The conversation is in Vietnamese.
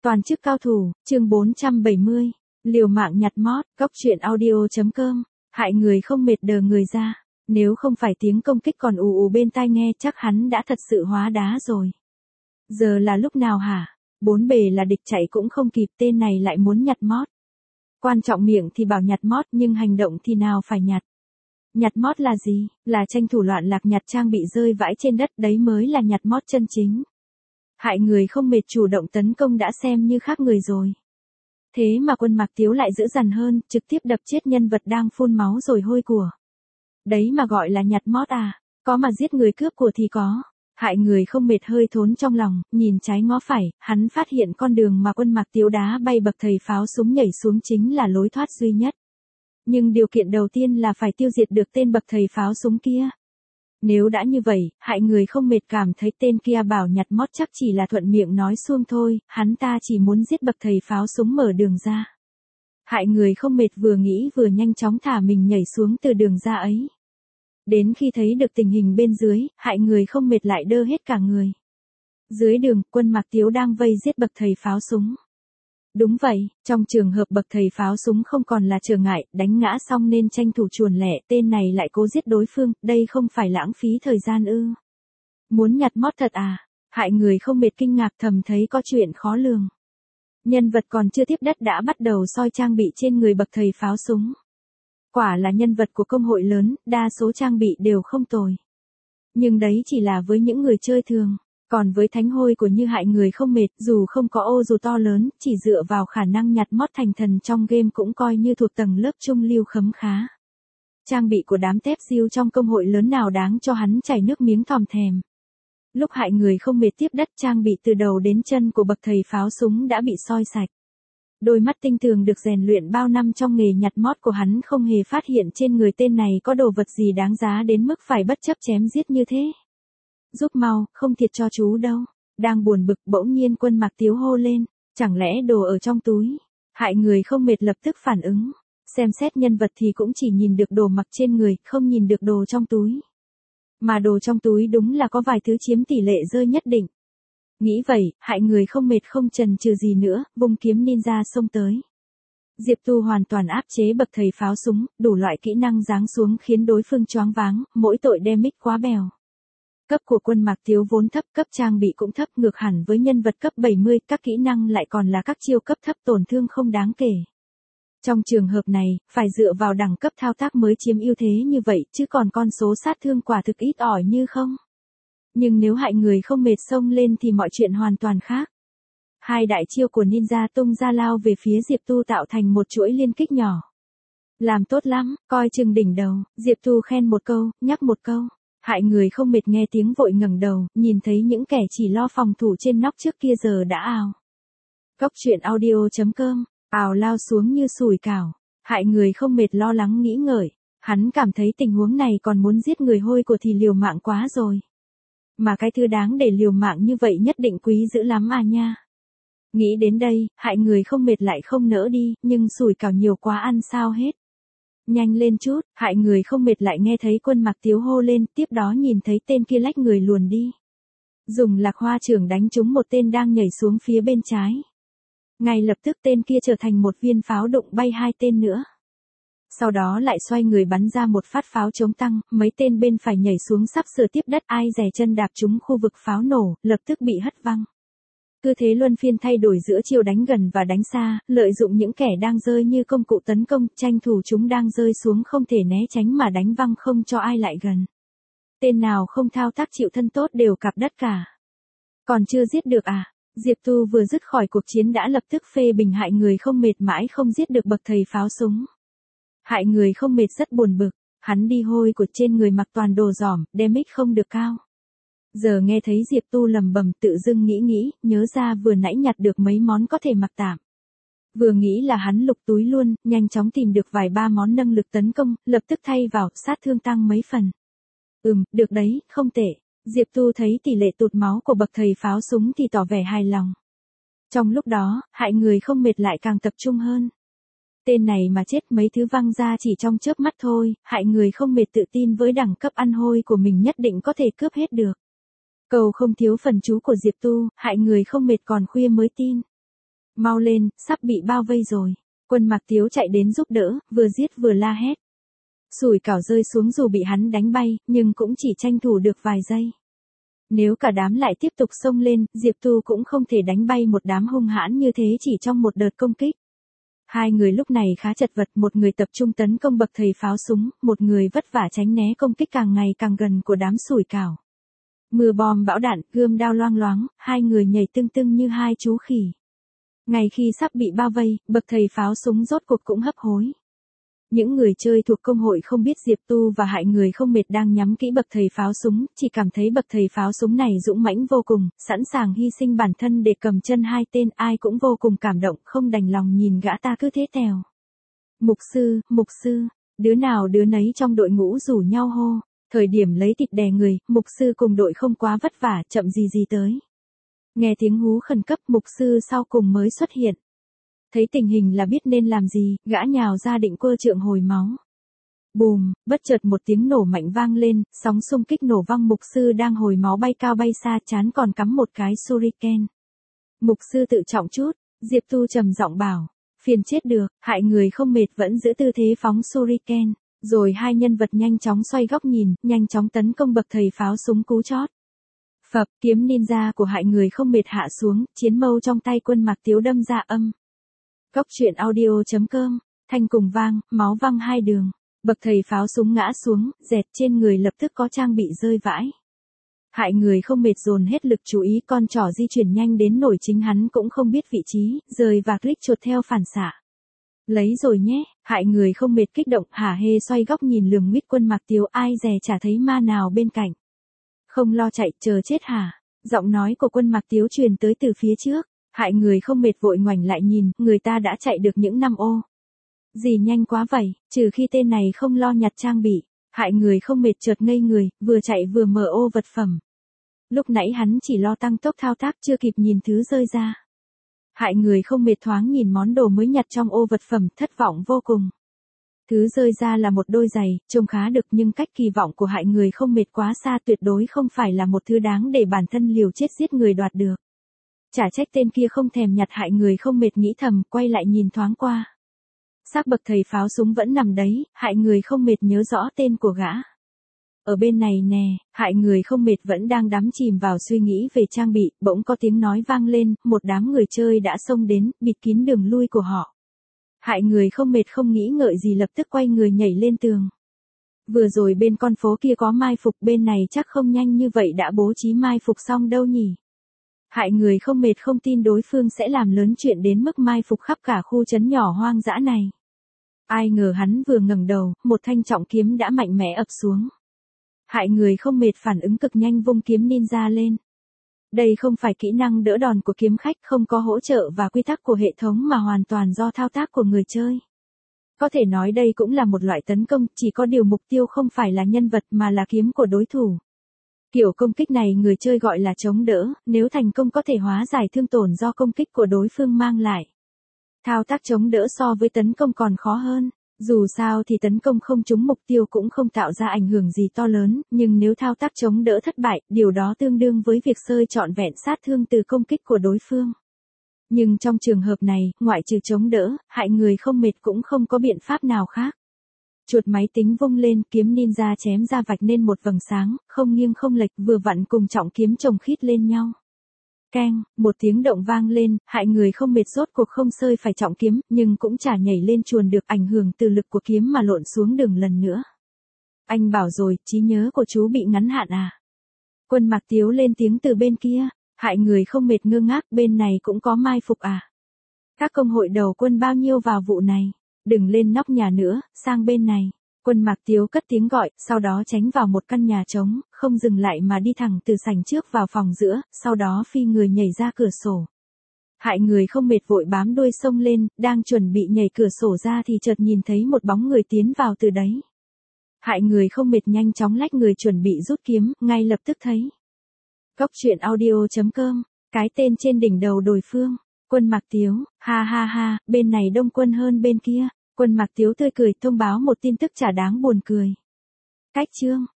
Toàn chức cao thủ, chương 470, liều mạng nhặt mót, góc truyện audio.com, hại người không mệt đờ người ra, nếu không phải tiếng công kích còn ù ù bên tai nghe chắc hắn đã thật sự hóa đá rồi. Giờ là lúc nào hả? Bốn bề là địch chạy cũng không kịp, tên này lại muốn nhặt mót. Quan trọng miệng thì bảo nhặt mót nhưng hành động thì nào phải nhặt. Nhặt mót là gì? Là tranh thủ loạn lạc nhặt trang bị rơi vãi trên đất, đấy mới là nhặt mót chân chính. Hại người không mệt chủ động tấn công đã xem như khác người rồi. Thế mà Quân Mạc Tiếu lại dữ dằn hơn, trực tiếp đập chết nhân vật đang phun máu rồi hôi của. Đấy mà gọi là nhặt mót à? Có mà giết người cướp của thì có. Hại người không mệt hơi thốn trong lòng, nhìn trái ngó phải, hắn phát hiện con đường mà Quân Mạc Tiếu đá bay bậc thầy pháo súng nhảy xuống chính là lối thoát duy nhất. Nhưng điều kiện đầu tiên là phải tiêu diệt được tên bậc thầy pháo súng kia. Nếu đã như vậy, hại người không mệt cảm thấy tên kia bảo nhặt mót chắc chỉ là thuận miệng nói suông thôi, hắn ta chỉ muốn giết bậc thầy pháo súng mở đường ra. Hại người không mệt vừa nghĩ vừa nhanh chóng thả mình nhảy xuống từ đường ra ấy. Đến khi thấy được tình hình bên dưới, hại người không mệt lại đơ hết cả người. Dưới đường, Quân Mạc Tiếu đang vây giết bậc thầy pháo súng. Đúng vậy, trong trường hợp bậc thầy pháo súng không còn là trở ngại, đánh ngã xong nên tranh thủ chuồn lẻ, tên này lại cố giết đối phương, đây không phải lãng phí thời gian ư? Muốn nhặt mót thật à? Hại người không mệt kinh ngạc thầm thấy có chuyện khó lường. Nhân vật còn chưa tiếp đất đã bắt đầu soi trang bị trên người bậc thầy pháo súng. Quả là nhân vật của công hội lớn, đa số trang bị đều không tồi. Nhưng đấy chỉ là với những người chơi thường. Còn với thánh hôi của như hại người không mệt, dù không có ô dù to lớn, chỉ dựa vào khả năng nhặt mót thành thần trong game cũng coi như thuộc tầng lớp trung lưu khấm khá. Trang bị của đám tép diêu trong công hội lớn nào đáng cho hắn chảy nước miếng thòm thèm. Lúc hại người không mệt tiếp đất, trang bị từ đầu đến chân của bậc thầy pháo súng đã bị soi sạch. Đôi mắt tinh tường được rèn luyện bao năm trong nghề nhặt mót của hắn không hề phát hiện trên người tên này có đồ vật gì đáng giá đến mức phải bất chấp chém giết như thế. Giúp mau, không thiệt cho chú đâu. Đang buồn bực bỗng nhiên Quân Mạc Tiếu hô lên, chẳng lẽ đồ ở trong túi? Hại người không mệt lập tức phản ứng. Xem xét nhân vật thì cũng chỉ nhìn được đồ mặc trên người, không nhìn được đồ trong túi. Mà đồ trong túi đúng là có vài thứ chiếm tỷ lệ rơi nhất định. Nghĩ vậy, hại người không mệt không chần chừ gì nữa, vung kiếm ninja xông tới. Diệp Tu hoàn toàn áp chế bậc thầy pháo súng, đủ loại kỹ năng giáng xuống khiến đối phương choáng váng, mỗi tội damage quá bèo. Cấp của Quân Mạc Tiếu vốn thấp, cấp trang bị cũng thấp, ngược hẳn với nhân vật cấp 70, các kỹ năng lại còn là các chiêu cấp thấp tổn thương không đáng kể. Trong trường hợp này, phải dựa vào đẳng cấp thao tác mới chiếm ưu thế như vậy, chứ còn con số sát thương quả thực ít ỏi như không. Nhưng nếu hại người không mệt xông lên thì mọi chuyện hoàn toàn khác. Hai đại chiêu của ninja tung ra lao về phía Diệp Tu tạo thành một chuỗi liên kích nhỏ. Làm tốt lắm, coi chừng đỉnh đầu, Diệp Tu khen một câu, nhắc một câu. Hại người không mệt nghe tiếng vội ngẩng đầu, nhìn thấy những kẻ chỉ lo phòng thủ trên nóc trước kia giờ đã ào. Góc truyện audio.com, ào lao xuống như sủi cảo. Hại người không mệt lo lắng nghĩ ngợi, hắn cảm thấy tình huống này còn muốn giết người hôi của thì liều mạng quá rồi. Mà cái thứ đáng để liều mạng như vậy nhất định quý dữ lắm à nha. Nghĩ đến đây, hại người không mệt lại không nỡ đi, nhưng sủi cảo nhiều quá ăn sao hết. Nhanh lên chút, hại người không mệt lại nghe thấy Quân Mạc Tiếu hô lên, tiếp đó nhìn thấy tên kia lách người luồn đi. Dùng lạc hoa chưởng đánh trúng một tên đang nhảy xuống phía bên trái. Ngay lập tức tên kia trở thành một viên pháo đụng bay hai tên nữa. Sau đó lại xoay người bắn ra một phát pháo chống tăng, mấy tên bên phải nhảy xuống sắp sửa tiếp đất, ai dè chân đạp trúng khu vực pháo nổ, lập tức bị hất văng. Cứ thế luân phiên thay đổi giữa chiêu đánh gần và đánh xa, lợi dụng những kẻ đang rơi như công cụ tấn công, tranh thủ chúng đang rơi xuống không thể né tránh mà đánh văng không cho ai lại gần. Tên nào không thao tác chịu thân tốt đều cạp đất cả. Còn chưa giết được à? Diệp Tu vừa dứt khỏi cuộc chiến đã lập tức phê bình hại người không mệt mãi không giết được bậc thầy pháo súng. Hại người không mệt rất buồn bực, hắn đi hôi của trên người mặc toàn đồ giỏm, damage không được cao. Giờ nghe thấy Diệp Tu lầm bầm tự dưng nghĩ, nhớ ra vừa nãy nhặt được mấy món có thể mặc tạm. Vừa nghĩ là hắn lục túi luôn, nhanh chóng tìm được vài ba món nâng lực tấn công, lập tức thay vào, sát thương tăng mấy phần. Được đấy, không tệ. Diệp Tu thấy tỷ lệ tụt máu của bậc thầy pháo súng thì tỏ vẻ hài lòng. Trong lúc đó, hại người không mệt lại càng tập trung hơn. Tên này mà chết mấy thứ văng ra chỉ trong chớp mắt thôi, hại người không mệt tự tin với đẳng cấp ăn hôi của mình nhất định có thể cướp hết được. Cầu không thiếu phần chú của Diệp Tu, hại người không mệt còn khuya mới tin. Mau lên, sắp bị bao vây rồi. Quân Mạc Tiếu chạy đến giúp đỡ, vừa giết vừa la hét. Sủi cảo rơi xuống dù bị hắn đánh bay, nhưng cũng chỉ tranh thủ được vài giây. Nếu cả đám lại tiếp tục xông lên, Diệp Tu cũng không thể đánh bay một đám hung hãn như thế chỉ trong một đợt công kích. Hai người lúc này khá chật vật, một người tập trung tấn công bậc thầy pháo súng, một người vất vả tránh né công kích càng ngày càng gần của đám sủi cảo. Mưa bom bão đạn, gươm đao loang loáng, hai người nhảy tưng tưng như hai chú khỉ. Ngay khi sắp bị bao vây, bậc thầy pháo súng rốt cuộc cũng hấp hối. Những người chơi thuộc công hội không biết Diệp Tu và hại người không mệt đang nhắm kỹ bậc thầy pháo súng, chỉ cảm thấy bậc thầy pháo súng này dũng mãnh vô cùng, sẵn sàng hy sinh bản thân để cầm chân hai tên, ai cũng vô cùng cảm động, không đành lòng nhìn gã ta cứ thế tèo. Mục sư, đứa nào đứa nấy trong đội ngũ rủ nhau hô, thời điểm lấy thịt đè người, mục sư cùng đội không quá vất vả, chậm gì tới. Nghe tiếng hú khẩn cấp, mục sư sau cùng mới xuất hiện. Thấy tình hình là biết nên làm gì, gã nhào ra định quơ trượng hồi máu. Bùm, bất chợt một tiếng nổ mạnh vang lên, sóng xung kích nổ văng mục sư đang hồi máu bay cao bay xa, trán còn cắm một cái shuriken. Mục sư tự trọng chút, Diệp Tu trầm giọng bảo, phiền chết được, hại người không mệt vẫn giữ tư thế phóng shuriken, rồi hai nhân vật nhanh chóng xoay góc nhìn, nhanh chóng tấn công bậc thầy pháo súng cú chót. Phập, kiếm ninja của hại người không mệt hạ xuống, chiến mâu trong tay Quân Mạc Tiếu đâm ra âm. Góc truyện audio.com, thanh cùng vang, máu văng hai đường. Bậc thầy pháo súng ngã xuống, dẹt trên người lập tức có trang bị rơi vãi. Hại người không mệt dồn hết lực chú ý, con trỏ di chuyển nhanh đến nổi chính hắn cũng không biết vị trí, rời và click chuột theo phản xạ. Lấy rồi nhé, hại người không mệt kích động, hả hê xoay góc nhìn lườm nguyết Quân Mạc Tiếu, ai dè chả thấy ma nào bên cạnh. Không lo chạy, chờ chết hả? Giọng nói của Quân Mạc Tiếu truyền tới từ phía trước. Hại người không mệt vội ngoảnh lại nhìn, người ta đã chạy được những 5 ô. Gì nhanh quá vậy, trừ khi tên này không lo nhặt trang bị. Hại người không mệt chợt ngây người, vừa chạy vừa mở ô vật phẩm. Lúc nãy hắn chỉ lo tăng tốc thao tác chưa kịp nhìn thứ rơi ra. Hại người không mệt thoáng nhìn món đồ mới nhặt trong ô vật phẩm, thất vọng vô cùng. Thứ rơi ra là một đôi giày, trông khá được nhưng cách kỳ vọng của hại người không mệt quá xa, tuyệt đối không phải là một thứ đáng để bản thân liều chết giết người đoạt được. Chả trách tên kia không thèm nhặt, hại người không mệt nghĩ thầm, quay lại nhìn thoáng qua. Xác bậc thầy pháo súng vẫn nằm đấy, hại người không mệt nhớ rõ tên của gã. Ở bên này nè, hại người không mệt vẫn đang đắm chìm vào suy nghĩ về trang bị, bỗng có tiếng nói vang lên, một đám người chơi đã xông đến, bịt kín đường lui của họ. Hại người không mệt không nghĩ ngợi gì lập tức quay người nhảy lên tường. Vừa rồi bên con phố kia có mai phục, bên này chắc không nhanh như vậy đã bố trí mai phục xong đâu nhỉ. Hại người không mệt không tin đối phương sẽ làm lớn chuyện đến mức mai phục khắp cả khu trấn nhỏ hoang dã này. Ai ngờ hắn vừa ngẩng đầu, một thanh trọng kiếm đã mạnh mẽ ập xuống. Hại người không mệt phản ứng cực nhanh vung kiếm ninja lên. Đây không phải kỹ năng đỡ đòn của kiếm khách, không có hỗ trợ và quy tắc của hệ thống mà hoàn toàn do thao tác của người chơi. Có thể nói đây cũng là một loại tấn công, chỉ có điều mục tiêu không phải là nhân vật mà là kiếm của đối thủ. Kiểu công kích này người chơi gọi là chống đỡ, nếu thành công có thể hóa giải thương tổn do công kích của đối phương mang lại. Thao tác chống đỡ so với tấn công còn khó hơn. Dù sao thì tấn công không trúng mục tiêu cũng không tạo ra ảnh hưởng gì to lớn, nhưng nếu thao tác chống đỡ thất bại, điều đó tương đương với việc sơi trọn vẹn sát thương từ công kích của đối phương. Nhưng trong trường hợp này, ngoại trừ chống đỡ, hại người không mệt cũng không có biện pháp nào khác. Chuột máy tính vung lên, kiếm ninja chém ra vạch nên một vầng sáng, không nghiêng không lệch, vừa vặn cùng trọng kiếm chồng khít lên nhau. Keng, một tiếng động vang lên, hại người không mệt rốt cuộc không sơi phải trọng kiếm, nhưng cũng chả nhảy lên chuồn được, ảnh hưởng từ lực của kiếm mà lộn xuống đường lần nữa. Anh bảo rồi, trí nhớ của chú bị ngắn hạn à? Quân Mạc Tiếu lên tiếng từ bên kia, hại người không mệt ngơ ngác, bên này cũng có mai phục à? Các công hội đầu quân bao nhiêu vào vụ này? Đừng lên nóc nhà nữa, sang bên này. Quân Mạc Tiếu cất tiếng gọi, sau đó tránh vào một căn nhà trống, không dừng lại mà đi thẳng từ sảnh trước vào phòng giữa, sau đó phi người nhảy ra cửa sổ. Hại người không mệt vội bám đuôi xông lên, đang chuẩn bị nhảy cửa sổ ra thì chợt nhìn thấy một bóng người tiến vào từ đấy. Hại người không mệt nhanh chóng lách người chuẩn bị rút kiếm, ngay lập tức thấy. Góc truyện audio.com, cái tên trên đỉnh đầu đối phương. Quân Mạc Tiếu, ha ha ha, bên này đông quân hơn bên kia. Quân Mạc Tiếu tươi cười thông báo một tin tức chả đáng buồn cười. Cách chương.